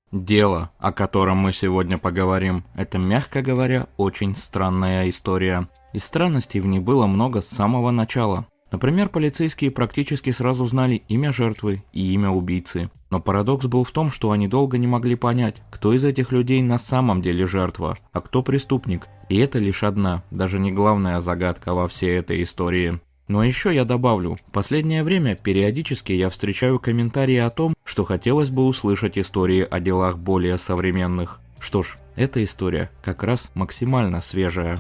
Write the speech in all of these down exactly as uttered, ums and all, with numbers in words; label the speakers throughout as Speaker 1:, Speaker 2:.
Speaker 1: Дело, о котором мы сегодня поговорим, это, мягко говоря, очень странная история. И странностей в ней было много с самого начала. Например, полицейские практически сразу знали имя жертвы и имя убийцы. Но парадокс был в том, что они долго не могли понять, кто из этих людей на самом деле жертва, а кто преступник. И это лишь одна, даже не главная загадка во всей этой истории. Но еще я добавлю, в последнее время периодически я встречаю комментарии о том, что хотелось бы услышать истории о делах более современных. Что ж, эта история как раз максимально свежая.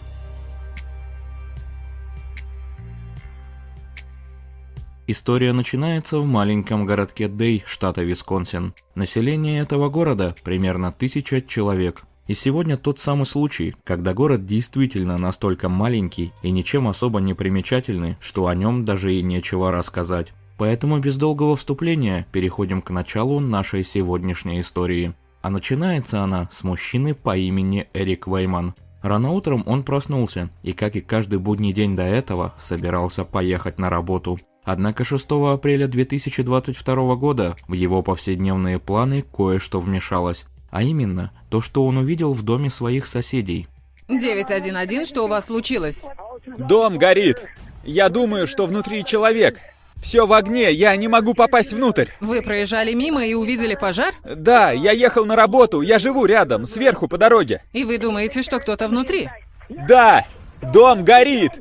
Speaker 1: История начинается в маленьком городке Дэй, штата Висконсин. Население этого города примерно тысяча человек. И сегодня тот самый случай, когда город действительно настолько маленький и ничем особо не примечательный, что о нем даже и нечего рассказать. Поэтому без долгого вступления переходим к началу нашей сегодняшней истории. А начинается она с мужчины по имени Эрик Вейман. Рано утром он проснулся и, как и каждый будний день до этого, собирался поехать на работу. Однако шестого апреля две тысячи двадцать второго года в его повседневные планы кое-что вмешалось. А именно, то, что он увидел в доме своих соседей.
Speaker 2: девять один один, что у вас случилось?
Speaker 3: Дом горит. Я думаю, что внутри человек. Все в огне, я не могу попасть внутрь.
Speaker 2: Вы проезжали мимо и увидели пожар?
Speaker 3: Да, я ехал на работу, я живу рядом, сверху по дороге.
Speaker 2: И вы думаете, что кто-то внутри?
Speaker 3: Да, дом горит.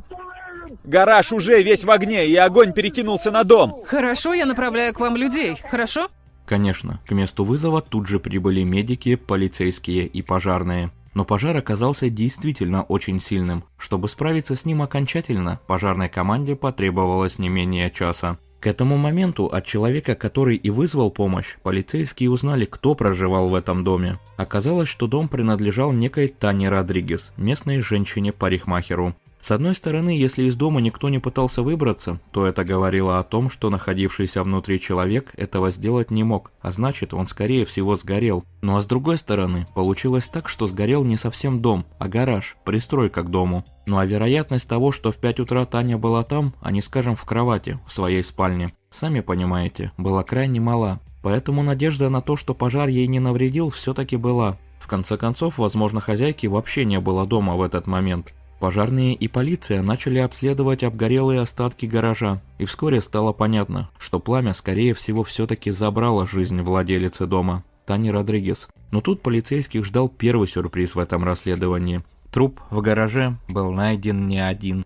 Speaker 3: Гараж уже весь в огне, и огонь перекинулся на дом.
Speaker 2: Хорошо, я направляю к вам людей, хорошо?
Speaker 1: Конечно, к месту вызова тут же прибыли медики, полицейские и пожарные. Но пожар оказался действительно очень сильным. Чтобы справиться с ним окончательно, пожарной команде потребовалось не менее часа. К этому моменту от человека, который и вызвал помощь, полицейские узнали, кто проживал в этом доме. Оказалось, что дом принадлежал некой Тане Родригес, местной женщине-парикмахеру. С одной стороны, если из дома никто не пытался выбраться, то это говорило о том, что находившийся внутри человек этого сделать не мог, а значит, он скорее всего сгорел. Ну а с другой стороны, получилось так, что сгорел не совсем дом, а гараж, пристройка к дому. Ну а вероятность того, что в пять утра Таня была там, а не, скажем, в кровати, в своей спальне, сами понимаете, была крайне мала. Поэтому надежда на то, что пожар ей не навредил, все-таки была. В конце концов, возможно, хозяйки вообще не было дома в этот момент. Пожарные и полиция начали обследовать обгорелые остатки гаража, и вскоре стало понятно, что пламя, скорее всего, все-таки забрало жизнь владелицы дома, Тани Родригес. Но тут полицейских ждал первый сюрприз в этом расследовании. Труп в гараже был найден не один.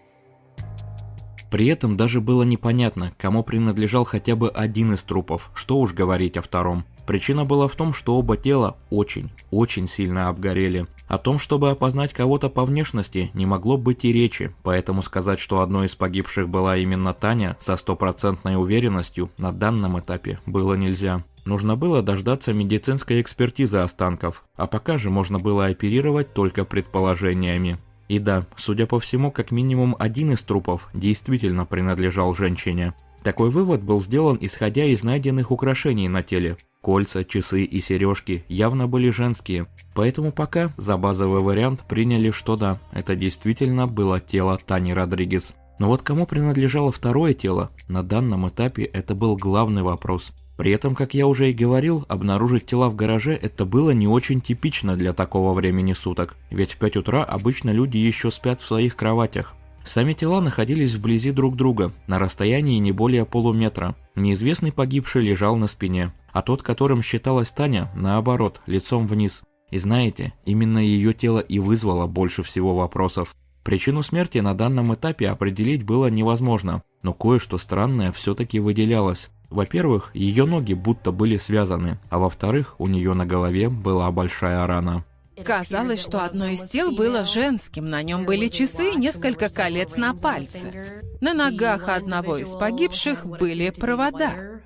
Speaker 1: При этом даже было непонятно, кому принадлежал хотя бы один из трупов, что уж говорить о втором. Причина была в том, что оба тела очень, очень сильно обгорели. О том, чтобы опознать кого-то по внешности, не могло быть и речи, поэтому сказать, что одной из погибших была именно Таня, со стопроцентной уверенностью на данном этапе было нельзя. Нужно было дождаться медицинской экспертизы останков, а пока же можно было оперировать только предположениями. И да, судя по всему, как минимум один из трупов действительно принадлежал женщине. Такой вывод был сделан, исходя из найденных украшений на теле. Кольца, часы и сережки явно были женские, поэтому пока за базовый вариант приняли, что да, это действительно было тело Тани Родригес. Но вот кому принадлежало второе тело, на данном этапе это был главный вопрос. При этом, как я уже и говорил, обнаружить тела в гараже это было не очень типично для такого времени суток, ведь в пять утра обычно люди еще спят в своих кроватях. Сами тела находились вблизи друг друга, на расстоянии не более полуметра. Неизвестный погибший лежал на спине, а тот, которым считалась Таня, наоборот, лицом вниз. И знаете, именно ее тело и вызвало больше всего вопросов. Причину смерти на данном этапе определить было невозможно, но кое-что странное все-таки выделялось. Во-первых, ее ноги будто были связаны, а во-вторых, у нее на голове была большая рана.
Speaker 2: Казалось, что одно из тел было женским, на нем были часы и несколько колец на пальце. На ногах одного из погибших были провода.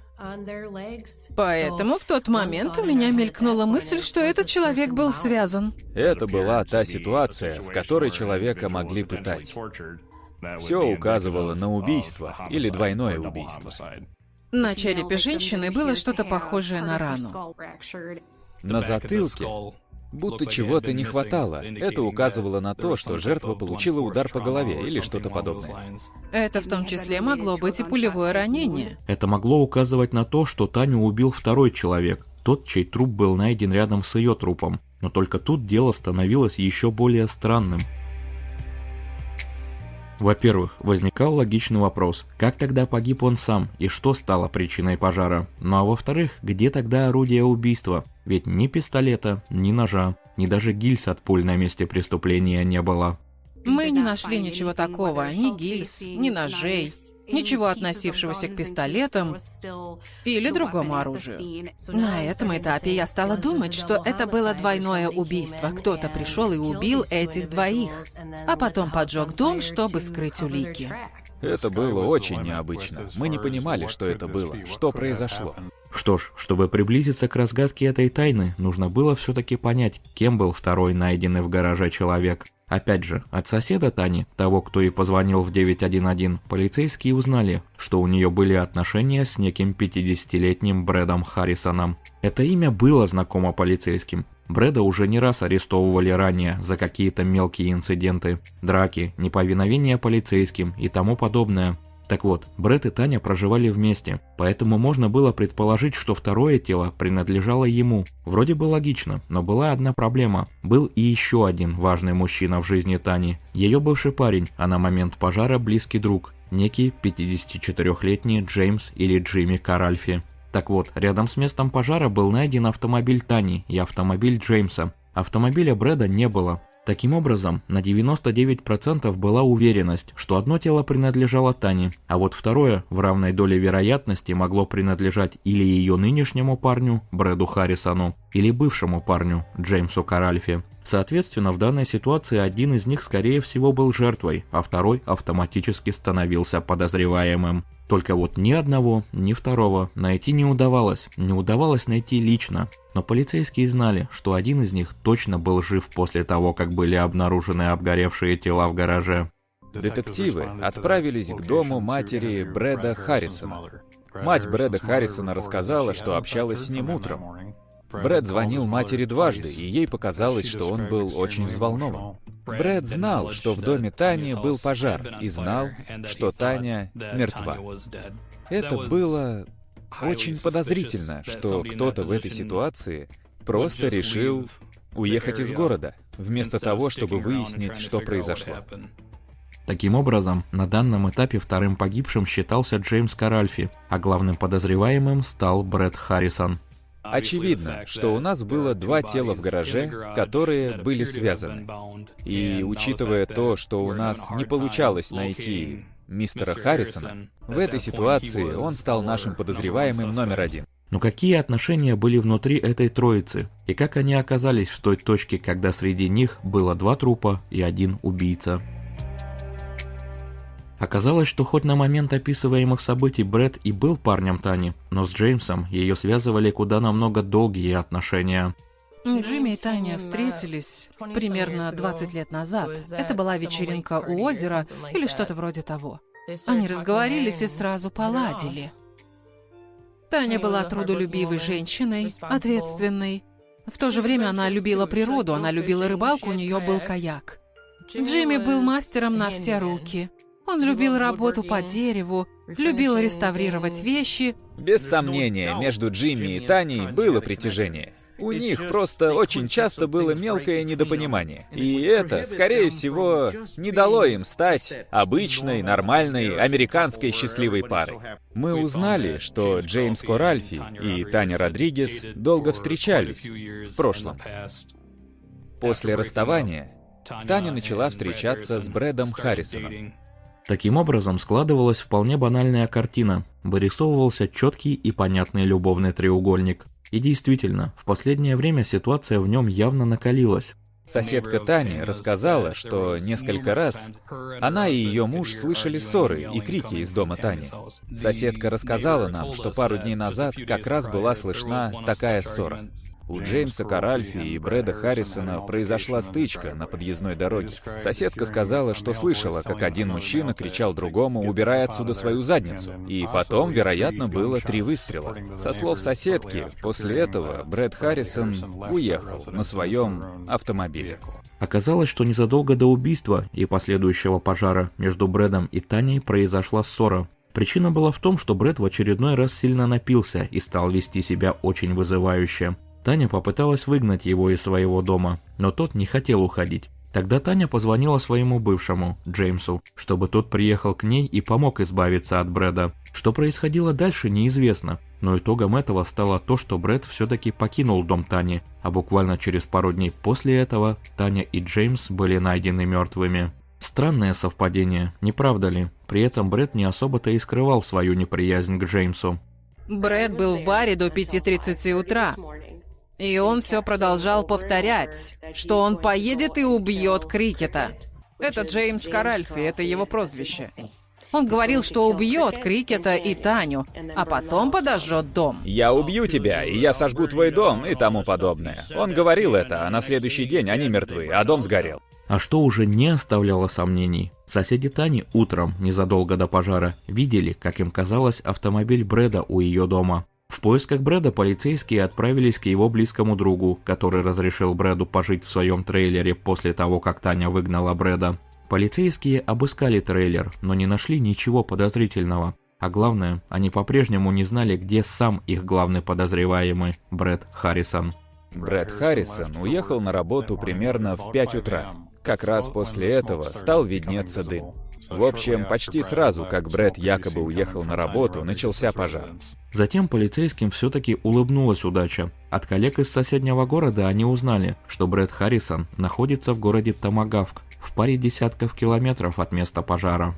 Speaker 2: Поэтому в тот момент у меня мелькнула мысль, что этот человек был связан.
Speaker 3: Это была та ситуация, в которой человека могли пытать. Все указывало на убийство или двойное убийство.
Speaker 2: На черепе женщины было что-то похожее на рану.
Speaker 3: На затылке будто чего-то не хватало. Это указывало на то, что жертва получила удар по голове или что-то подобное.
Speaker 2: Это в том числе могло быть и пулевое ранение.
Speaker 1: Это могло указывать на то, что Таню убил второй человек, тот, чей труп был найден рядом с ее трупом. Но только тут дело становилось еще более странным. Во-первых, возникал логичный вопрос, как тогда погиб он сам и что стало причиной пожара? Ну а во-вторых, где тогда орудие убийства? Ведь ни пистолета, ни ножа, ни даже гильз от пуль на месте преступления не было.
Speaker 2: Мы не нашли ничего такого, ни гильз, ни ножей, ничего относившегося к пистолетам или другому оружию. На этом этапе я стала думать, что это было двойное убийство. Кто-то пришел и убил этих двоих, а потом поджег дом, чтобы скрыть улики.
Speaker 3: Это было очень необычно. Мы не понимали, что это было, что произошло.
Speaker 1: Что ж, чтобы приблизиться к разгадке этой тайны, нужно было все-таки понять, кем был второй найденный в гараже человек. Опять же, от соседа Тани, того, кто и позвонил в девять один один, полицейские узнали, что у нее были отношения с неким пятидесятилетним Брэдом Харрисоном. Это имя было знакомо полицейским. Брэда уже не раз арестовывали ранее за какие-то мелкие инциденты, драки, неповиновение полицейским и тому подобное. Так вот, Брэд и Таня проживали вместе, поэтому можно было предположить, что второе тело принадлежало ему. Вроде бы логично, но была одна проблема. Был и еще один важный мужчина в жизни Тани. Ее бывший парень, а на момент пожара близкий друг, некий пятидесятичетырёхлетний Джеймс или Джимми Каральфи. Так вот, рядом с местом пожара был найден автомобиль Тани и автомобиль Джеймса. Автомобиля Брэда не было. Таким образом, на девяносто девять процентов была уверенность, что одно тело принадлежало Тане, а вот второе в равной доле вероятности могло принадлежать или ее нынешнему парню, Брэду Харрисону, или бывшему парню, Джеймсу Каральфи. Соответственно, в данной ситуации один из них, скорее всего, был жертвой, а второй автоматически становился подозреваемым. Только вот ни одного, ни второго найти не удавалось, не удавалось найти лично. Но полицейские знали, что один из них точно был жив после того, как были обнаружены обгоревшие тела в гараже.
Speaker 3: Детективы отправились к дому матери Брэда Харрисона. Мать Брэда Харрисона рассказала, что общалась с ним утром. Брэд звонил матери дважды, и ей показалось, что он был очень взволнован. Брэд знал, что в доме Тани был пожар, и знал, что Таня мертва. Это было очень подозрительно, что кто-то в этой ситуации просто решил уехать из города, вместо того, чтобы выяснить, что произошло.
Speaker 1: Таким образом, на данном этапе вторым погибшим считался Джеймс Каральфи, а главным подозреваемым стал Брэд Харрисон.
Speaker 3: Очевидно, что у нас было два тела в гараже, которые были связаны. И учитывая то, что у нас не получалось найти мистера Харрисона, в этой ситуации он стал нашим подозреваемым номер один.
Speaker 1: Но какие отношения были внутри этой троицы? И как они оказались в той точке, когда среди них было два трупа и один убийца? Оказалось, что хоть на момент описываемых событий Брэд и был парнем Тани, но с Джеймсом ее связывали куда намного долгие отношения.
Speaker 2: Джимми и Таня встретились примерно двадцать лет назад. Это была вечеринка у озера или что-то вроде того. Они разговорились и сразу поладили. Таня была трудолюбивой женщиной, ответственной. В то же время она любила природу, она любила рыбалку, у нее был каяк. Джимми был мастером на все руки. Он любил работу по дереву, любил реставрировать вещи.
Speaker 3: Без сомнения, между Джимми и Таней было притяжение. У них просто очень часто было мелкое недопонимание. И это, скорее всего, не дало им стать обычной, нормальной, американской счастливой парой. Мы узнали, что Джеймс Каральфи и Таня Родригес долго встречались в прошлом. После расставания Таня начала встречаться с Брэдом Харрисоном.
Speaker 1: Таким образом, складывалась вполне банальная картина. Вырисовывался четкий и понятный любовный треугольник. И действительно, в последнее время ситуация в нем явно накалилась.
Speaker 3: Соседка Тани рассказала, что несколько раз она и ее муж слышали ссоры и крики из дома Тани. Соседка рассказала нам, что пару дней назад как раз была слышна такая ссора. У Джеймса Каральфи и Брэда Харрисона произошла стычка на подъездной дороге. Соседка сказала, что слышала, как один мужчина кричал другому: «Убирай отсюда свою задницу». И потом, вероятно, было три выстрела. Со слов соседки, после этого Брэд Харрисон уехал на своем автомобиле.
Speaker 1: Оказалось, что незадолго до убийства и последующего пожара между Брэдом и Таней произошла ссора. Причина была в том, что Брэд в очередной раз сильно напился и стал вести себя очень вызывающе. Таня попыталась выгнать его из своего дома, но тот не хотел уходить. Тогда Таня позвонила своему бывшему, Джеймсу, чтобы тот приехал к ней и помог избавиться от Брэда. Что происходило дальше, неизвестно, но итогом этого стало то, что Брэд все-таки покинул дом Тани, а буквально через пару дней после этого Таня и Джеймс были найдены мертвыми. Странное совпадение, не правда ли? При этом Брэд не особо-то и скрывал свою неприязнь к Джеймсу.
Speaker 2: Брэд был в баре до пяти тридцати утра. И он все продолжал повторять, что он поедет и убьет Крикета. Это Джеймс Каральфи, это его прозвище. Он говорил, что убьет Крикета и Таню, а потом подожжет дом.
Speaker 3: «Я убью тебя, и я сожгу твой дом» и тому подобное. Он говорил это, а на следующий день они мертвы, а дом сгорел.
Speaker 1: А что уже не оставляло сомнений. Соседи Тани утром, незадолго до пожара, видели, как им казалось, автомобиль Брэда у ее дома. В поисках Брэда полицейские отправились к его близкому другу, который разрешил Брэду пожить в своем трейлере после того, как Таня выгнала Брэда. Полицейские обыскали трейлер, но не нашли ничего подозрительного. А главное, они по-прежнему не знали, где сам их главный подозреваемый, Брэд Харрисон.
Speaker 3: Брэд Харрисон уехал на работу примерно в пять утра. Как раз после этого стал виднеться дым. В общем, почти сразу, как Брэд якобы уехал на работу, начался пожар.
Speaker 1: Затем полицейским все-таки улыбнулась удача. От коллег из соседнего города они узнали, что Брэд Харрисон находится в городе Томагавк, в паре десятков километров от места пожара.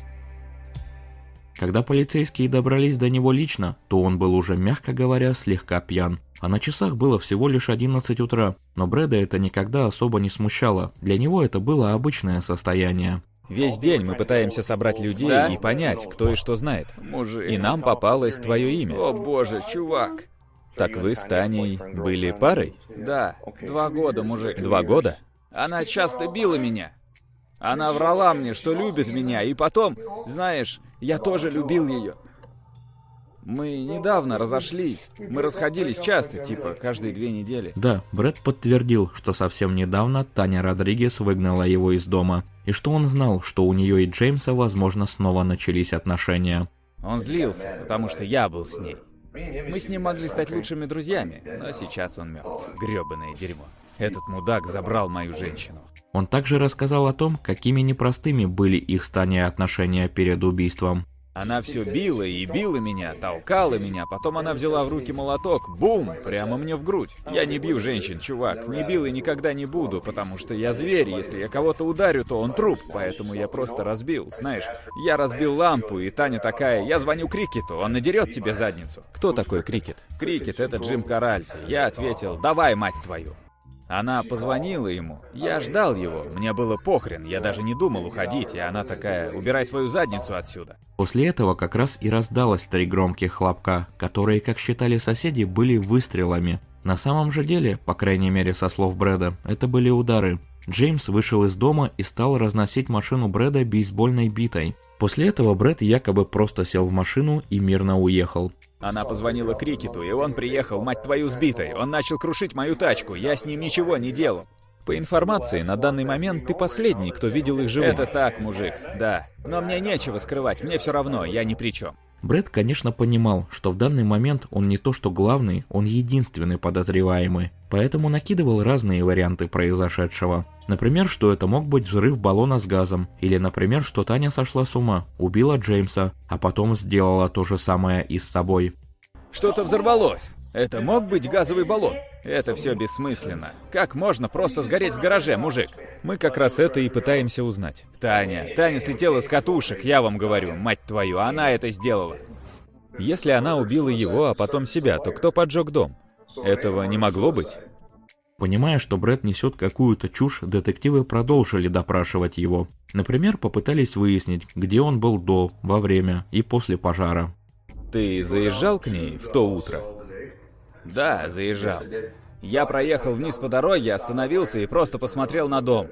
Speaker 1: Когда полицейские добрались до него лично, то он был уже, мягко говоря, слегка пьян. А на часах было всего лишь одиннадцать утра, но Брэда это никогда особо не смущало, для него это было обычное состояние.
Speaker 3: Весь день мы пытаемся собрать людей да? и понять, кто и что знает. Мужик. И нам попалось твое имя.
Speaker 4: О боже, чувак.
Speaker 3: Так вы с Таней были парой?
Speaker 4: Да, два года, мужик.
Speaker 3: Два года?
Speaker 4: Она часто била меня. Она врала мне, что любит меня, и потом, знаешь, я тоже любил ее. Мы недавно разошлись. Мы расходились часто, типа, каждые две недели.
Speaker 1: Да, Брэд подтвердил, что совсем недавно Таня Родригес выгнала его из дома, и что он знал, что у нее и Джеймса, возможно, снова начались отношения.
Speaker 3: Он злился, потому что я был с ней. Мы с ним могли стать лучшими друзьями, но сейчас он мертв. Грёбаное дерьмо. Этот мудак забрал мою женщину.
Speaker 1: Он также рассказал о том, какими непростыми были их с Таней отношения перед убийством.
Speaker 3: Она все била и била меня, толкала меня, потом она взяла в руки молоток, бум, прямо мне в грудь. Я не бью женщин, чувак, не бил и никогда не буду, потому что я зверь, если я кого-то ударю, то он труп, поэтому я просто разбил, знаешь. Я разбил лампу, и Таня такая, я звоню Крикету, он надерет тебе задницу. Кто такой Крикет? Крикет — это Джим Каральфи. Я ответил, давай, мать твою. Она позвонила ему. Я ждал его. Мне было похрен. Я даже не думал уходить. И она такая, убирай свою задницу отсюда.
Speaker 1: После этого как раз и раздалось три громких хлопка, которые, как считали соседи, были выстрелами. На самом же деле, по крайней мере со слов Брэда, это были удары. Джеймс вышел из дома и стал разносить машину Брэда бейсбольной битой. После этого Брэд якобы просто сел в машину и мирно уехал.
Speaker 3: Она позвонила Крикету, и он приехал, мать твою, сбитой. Он начал крушить мою тачку, я с ним ничего не делал. По информации, на данный момент ты последний, кто видел их живым. Это так, мужик, да. Но мне нечего скрывать, мне все равно, я ни при чем.
Speaker 1: Брэд, конечно, понимал, что в данный момент он не то что главный, он единственный подозреваемый, поэтому накидывал разные варианты произошедшего. Например, что это мог быть взрыв баллона с газом, или, например, что Таня сошла с ума, убила Джеймса, а потом сделала то же самое и с собой.
Speaker 3: Что-то взорвалось. Это мог быть газовый баллон? Это все бессмысленно. Как можно просто сгореть в гараже, мужик? Мы как раз это и пытаемся узнать. Таня, Таня слетела с катушек, я вам говорю, мать твою, она это сделала. Если она убила его, а потом себя, то кто поджег дом? Этого не могло быть?
Speaker 1: Понимая, что Брэд несет какую-то чушь, детективы продолжили допрашивать его. Например, попытались выяснить, где он был до, во время и после пожара.
Speaker 3: Ты заезжал к ней в то утро? Да, заезжал. Я проехал вниз по дороге, остановился и просто посмотрел на дом.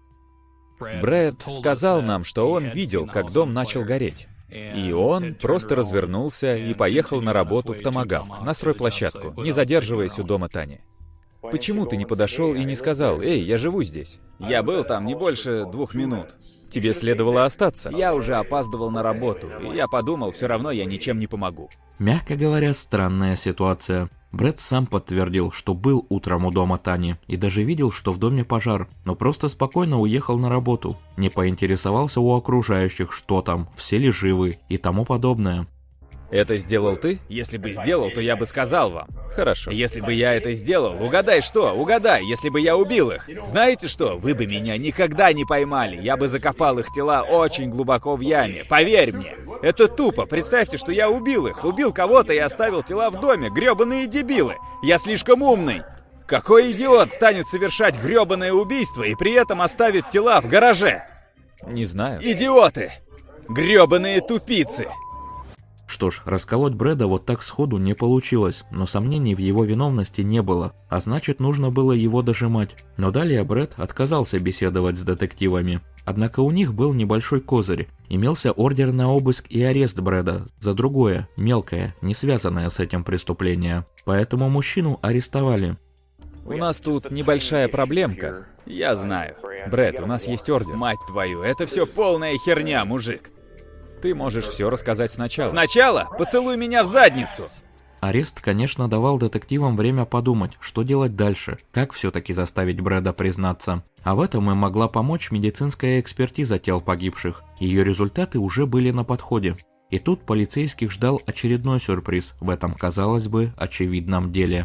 Speaker 3: Брэд сказал нам, что он видел, как дом начал гореть. И он просто развернулся и поехал на работу в Томагавк, на стройплощадку, не задерживаясь у дома Тани. Почему ты не подошел и не сказал, «Эй, я живу здесь»?
Speaker 4: Я был там не больше двух минут.
Speaker 3: Тебе следовало остаться.
Speaker 4: Я уже опаздывал на работу, и я подумал, все равно я ничем не помогу.
Speaker 1: Мягко говоря, странная ситуация. Брэд сам подтвердил, что был утром у дома Тани и даже видел, что в доме пожар, но просто спокойно уехал на работу, не поинтересовался у окружающих, что там, все ли живы и тому подобное.
Speaker 3: Это сделал ты?
Speaker 4: Если бы сделал, то я бы сказал вам.
Speaker 3: Хорошо.
Speaker 4: Если бы я это сделал, угадай что, угадай, если бы я убил их. Знаете что, вы бы меня никогда не поймали. Я бы закопал их тела очень глубоко в яме. Поверь мне. Это тупо. Представьте, что я убил их. Убил кого-то и оставил тела в доме. Грёбаные дебилы. Я слишком умный. Какой идиот станет совершать грёбаное убийство и при этом оставит тела в гараже?
Speaker 3: Не знаю.
Speaker 4: Идиоты. Грёбаные тупицы.
Speaker 1: Что ж, расколоть Брэда вот так сходу не получилось, но сомнений в его виновности не было, а значит, нужно было его дожимать. Но далее Брэд отказался беседовать с детективами. Однако у них был небольшой козырь. Имелся ордер на обыск и арест Брэда за другое, мелкое, не связанное с этим преступление. Поэтому мужчину арестовали.
Speaker 3: У нас тут небольшая проблемка.
Speaker 4: Я знаю.
Speaker 3: Брэд, у нас есть ордер.
Speaker 4: Мать твою, это все полная херня, мужик.
Speaker 3: Ты можешь все рассказать сначала.
Speaker 4: Сначала? Поцелуй меня в задницу!
Speaker 1: Арест, конечно, давал детективам время подумать, что делать дальше, как все-таки заставить Брэда признаться. А в этом им могла помочь медицинская экспертиза тел погибших. Ее результаты уже были на подходе. И тут полицейских ждал очередной сюрприз в этом, казалось бы, очевидном деле.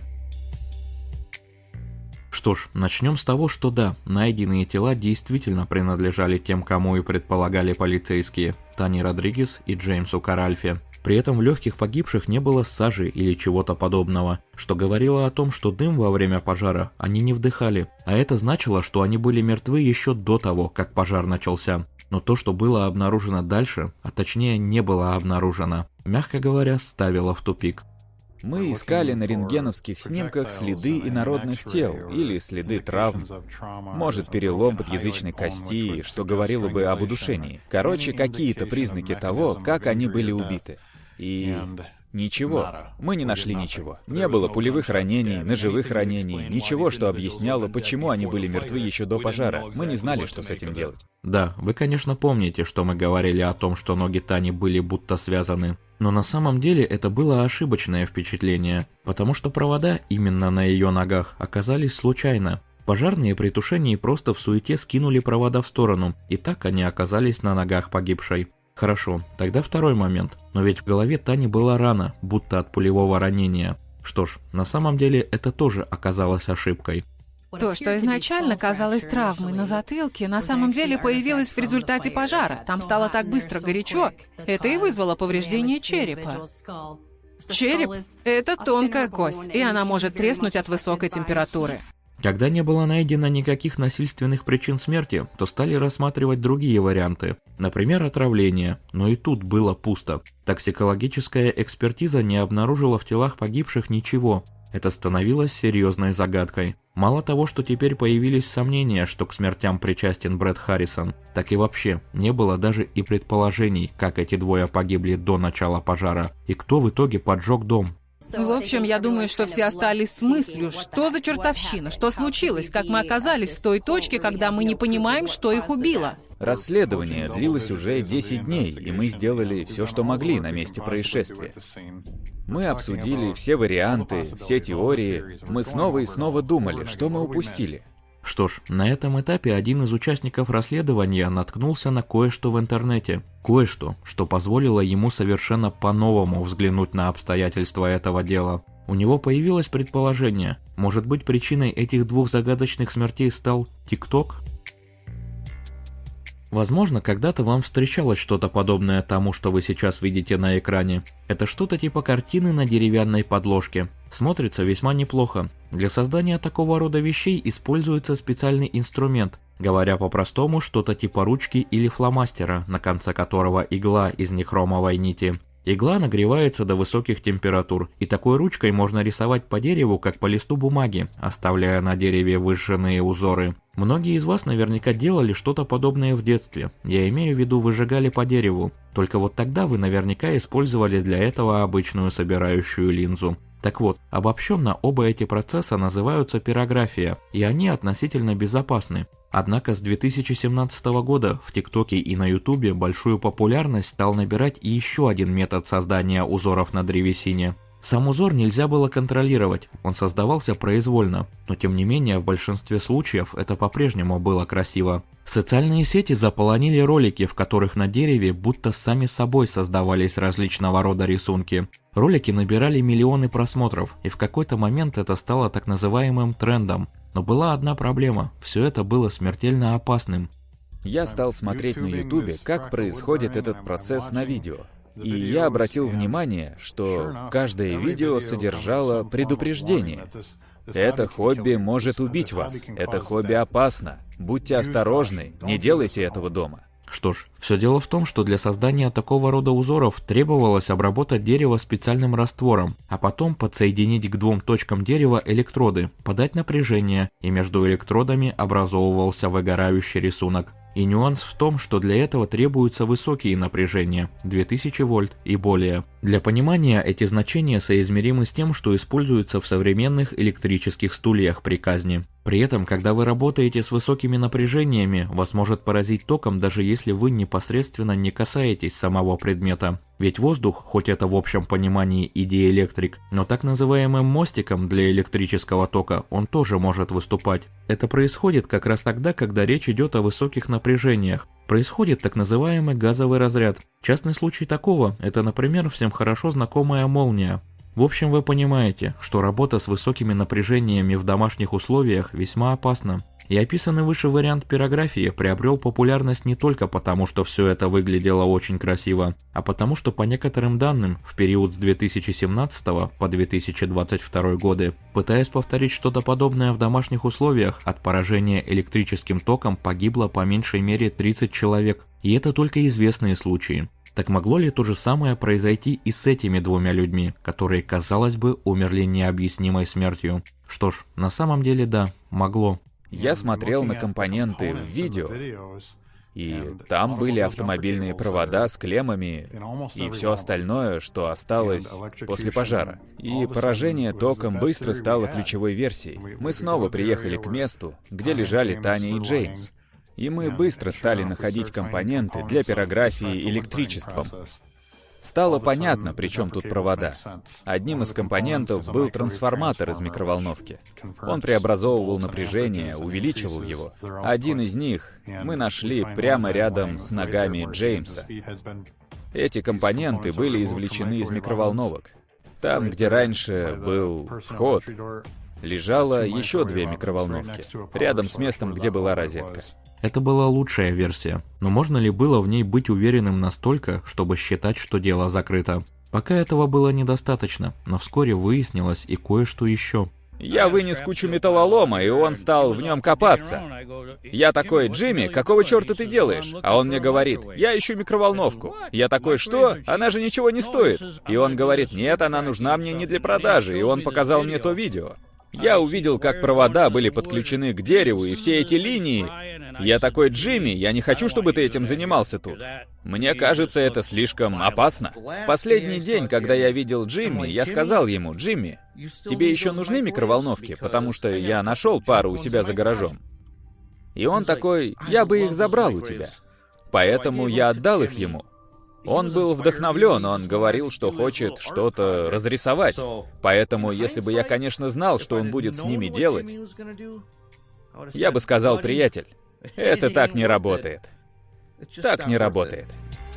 Speaker 1: Что ж, начнем с того, что да, найденные тела действительно принадлежали тем, кому и предполагали полицейские – Тане Родригес и Джеймсу Каральфе. При этом в легких погибших не было сажи или чего-то подобного, что говорило о том, что дым во время пожара они не вдыхали, а это значило, что они были мертвы еще до того, как пожар начался. Но то, что было обнаружено дальше, а точнее не было обнаружено, мягко говоря, ставило в тупик.
Speaker 3: Мы искали на рентгеновских снимках следы инородных тел или следы травм, может, перелом подъязычной кости, что говорило бы об удушении. Короче, какие-то признаки того, как они были убиты. И ничего. Мы не нашли ничего. Не было пулевых ранений, ножевых ранений, ничего, что объясняло, почему они были мертвы еще до пожара. Мы не знали, что с этим делать.
Speaker 1: Да, вы, конечно, помните, что мы говорили о том, что ноги Тани были будто связаны. Но на самом деле это было ошибочное впечатление, потому что провода именно на ее ногах оказались случайно. Пожарные при тушении просто в суете скинули провода в сторону, и так они оказались на ногах погибшей. Хорошо, тогда второй момент. Но ведь в голове Тани была рана, будто от пулевого ранения. Что ж, на самом деле это тоже оказалось ошибкой.
Speaker 2: То, что изначально казалось травмой на затылке, на самом деле появилось в результате пожара. Там стало так быстро горячо, это и вызвало повреждение черепа. Череп – это тонкая кость, и она может треснуть от высокой температуры.
Speaker 1: Когда не было найдено никаких насильственных причин смерти, то стали рассматривать другие варианты, например, отравление, но и тут было пусто. Токсикологическая экспертиза не обнаружила в телах погибших ничего. Это становилось серьезной загадкой. Мало того, что теперь появились сомнения, что к смертям причастен Брэд Харрисон, так и вообще не было даже и предположений, как эти двое погибли до начала пожара, и кто в итоге поджег дом.
Speaker 2: В общем, я думаю, что все остались с мыслью, что за чертовщина, что случилось, как мы оказались в той точке, когда мы не понимаем, что их убило.
Speaker 3: Расследование длилось уже десять дней, и мы сделали все, что могли на месте происшествия. Мы обсудили все варианты, все теории, мы снова и снова думали, что мы упустили.
Speaker 1: Что ж, на этом этапе один из участников расследования наткнулся на кое-что в интернете. Кое-что, что позволило ему совершенно по-новому взглянуть на обстоятельства этого дела. У него появилось предположение, может быть, причиной этих двух загадочных смертей стал ТикТок? Возможно, когда-то вам встречалось что-то подобное тому, что вы сейчас видите на экране. Это что-то типа картины на деревянной подложке. Смотрится весьма неплохо. Для создания такого рода вещей используется специальный инструмент. Говоря по-простому, что-то типа ручки или фломастера, на конце которого игла из нехромовой нити. Игла нагревается до высоких температур, и такой ручкой можно рисовать по дереву, как по листу бумаги, оставляя на дереве выжженные узоры. Многие из вас наверняка делали что-то подобное в детстве, я имею в виду выжигали по дереву, только вот тогда вы наверняка использовали для этого обычную собирающую линзу. Так вот, обобщенно оба эти процесса называются пирография, и они относительно безопасны. Однако с две тысячи семнадцатого года в ТикТоке и на Ютубе большую популярность стал набирать и еще один метод создания узоров на древесине. Сам узор нельзя было контролировать, он создавался произвольно, но тем не менее в большинстве случаев это по-прежнему было красиво. Социальные сети заполонили ролики, в которых на дереве будто сами собой создавались различного рода рисунки. Ролики набирали миллионы просмотров, и в какой-то момент это стало так называемым трендом. Но была одна проблема – все это было смертельно опасным.
Speaker 3: Я стал смотреть на Ютубе, как происходит этот процесс на видео. И я обратил внимание, что каждое видео содержало предупреждение. Это хобби может убить вас. Это хобби опасно. Будьте осторожны, не делайте этого дома.
Speaker 1: Что ж, все дело в том, что для создания такого рода узоров требовалось обработать дерево специальным раствором, а потом подсоединить к двум точкам дерева электроды, подать напряжение, и между электродами образовывался выгорающий рисунок. И нюанс в том, что для этого требуются высокие напряжения, две тысячи вольт и более. Для понимания, эти значения соизмеримы с тем, что используется в современных электрических стульях при казни. При этом, когда вы работаете с высокими напряжениями, вас может поразить током, даже если вы непосредственно не касаетесь самого предмета. Ведь воздух, хоть это в общем понимании и диэлектрик, но так называемым мостиком для электрического тока он тоже может выступать. Это происходит как раз тогда, когда речь идет о высоких напряжениях. Происходит так называемый газовый разряд. Частный случай такого – это, например, всем хорошо знакомая молния. В общем, вы понимаете, что работа с высокими напряжениями в домашних условиях весьма опасна. И описанный выше вариант пирографии приобрел популярность не только потому, что все это выглядело очень красиво, а потому что по некоторым данным в период с две тысячи семнадцатого по две тысячи двадцать второй годы, пытаясь повторить что-то подобное в домашних условиях, от поражения электрическим током погибло по меньшей мере тридцать человек. И это только известные случаи. Так могло ли то же самое произойти и с этими двумя людьми, которые, казалось бы, умерли необъяснимой смертью? Что ж, на самом деле да, могло.
Speaker 3: Я смотрел на компоненты в видео, и там были автомобильные провода с клеммами и все остальное, что осталось после пожара. И поражение током быстро стало ключевой версией. Мы снова приехали к месту, где лежали Таня и Джеймс. И мы быстро стали находить компоненты для пирографии электричеством. Стало понятно, при чем тут провода. Одним из компонентов был трансформатор из микроволновки. Он преобразовывал напряжение, увеличивал его. Один из них мы нашли прямо рядом с ногами Джеймса. Эти компоненты были извлечены из микроволновок. Там, где раньше был вход, лежало еще две микроволновки, рядом с местом, где была розетка.
Speaker 1: Это была лучшая версия, но можно ли было в ней быть уверенным настолько, чтобы считать, что дело закрыто? Пока этого было недостаточно, но вскоре выяснилось и кое-что еще.
Speaker 3: Я вынес кучу металлолома, и он стал в нем копаться. Я такой: «Джимми, какого черта ты делаешь?» А он мне говорит: «Я ищу микроволновку». Я такой: «Что? Она же ничего не стоит». И он говорит: «Нет, она нужна мне не для продажи», и он показал мне то видео. Я увидел, как провода были подключены к дереву, и все эти линии. Я такой: «Джимми, я не хочу, чтобы ты этим занимался тут. Мне кажется, это слишком опасно». В последний день, когда я видел Джимми, я сказал ему: «Джимми, тебе еще нужны микроволновки? Потому что я нашел пару у себя за гаражом». И он такой: «Я бы их забрал у тебя». Поэтому я отдал их ему. Он был вдохновлен, он говорил, что хочет что-то разрисовать. Поэтому, если бы я, конечно, знал, что он будет с ними делать, я бы сказал: «Приятель, это так не работает. Так не работает».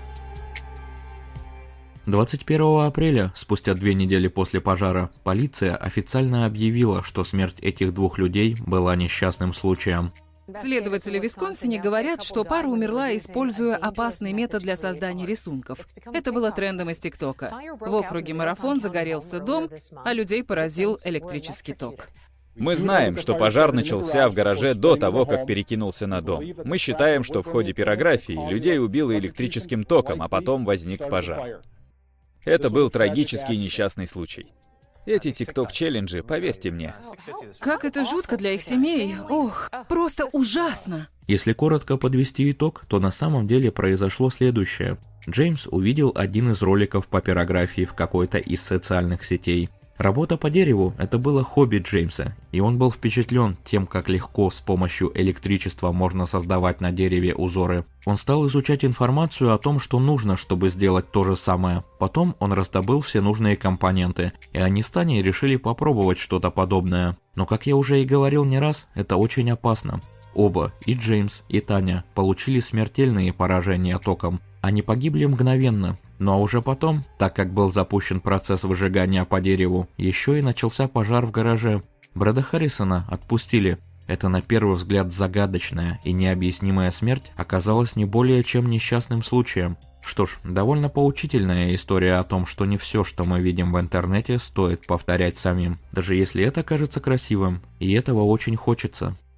Speaker 1: двадцать первого апреля, спустя две недели после пожара, полиция официально объявила, что смерть этих двух людей была несчастным случаем.
Speaker 2: Следователи в Висконсине говорят, что пара умерла, используя опасный метод для создания рисунков. Это было трендом из ТикТока. В округе Марафон загорелся дом, а людей поразил электрический ток.
Speaker 3: Мы знаем, что пожар начался в гараже до того, как перекинулся на дом. Мы считаем, что в ходе пирографии людей убило электрическим током, а потом возник пожар. Это был трагический несчастный случай. Эти тикток-челленджи, поверьте мне.
Speaker 2: Как это жутко для их семей. Ох, просто ужасно.
Speaker 1: Если коротко подвести итог, то на самом деле произошло следующее. Джеймс увидел один из роликов по пирографии в какой-то из социальных сетей. Работа по дереву – это было хобби Джеймса, и он был впечатлен тем, как легко с помощью электричества можно создавать на дереве узоры. Он стал изучать информацию о том, что нужно, чтобы сделать то же самое. Потом он раздобыл все нужные компоненты, и они с Таней решили попробовать что-то подобное. Но, как я уже и говорил не раз, это очень опасно. Оба, и Джеймс, и Таня, получили смертельные поражения током. Они погибли мгновенно. Ну а уже потом, так как был запущен процесс выжигания по дереву, еще и начался пожар в гараже. Брэда Харрисона отпустили. Эта на первый взгляд загадочная и необъяснимая смерть оказалась не более чем несчастным случаем. Что ж, довольно поучительная история о том, что не все, что мы видим в интернете, стоит повторять самим, даже если это кажется красивым, и этого очень хочется.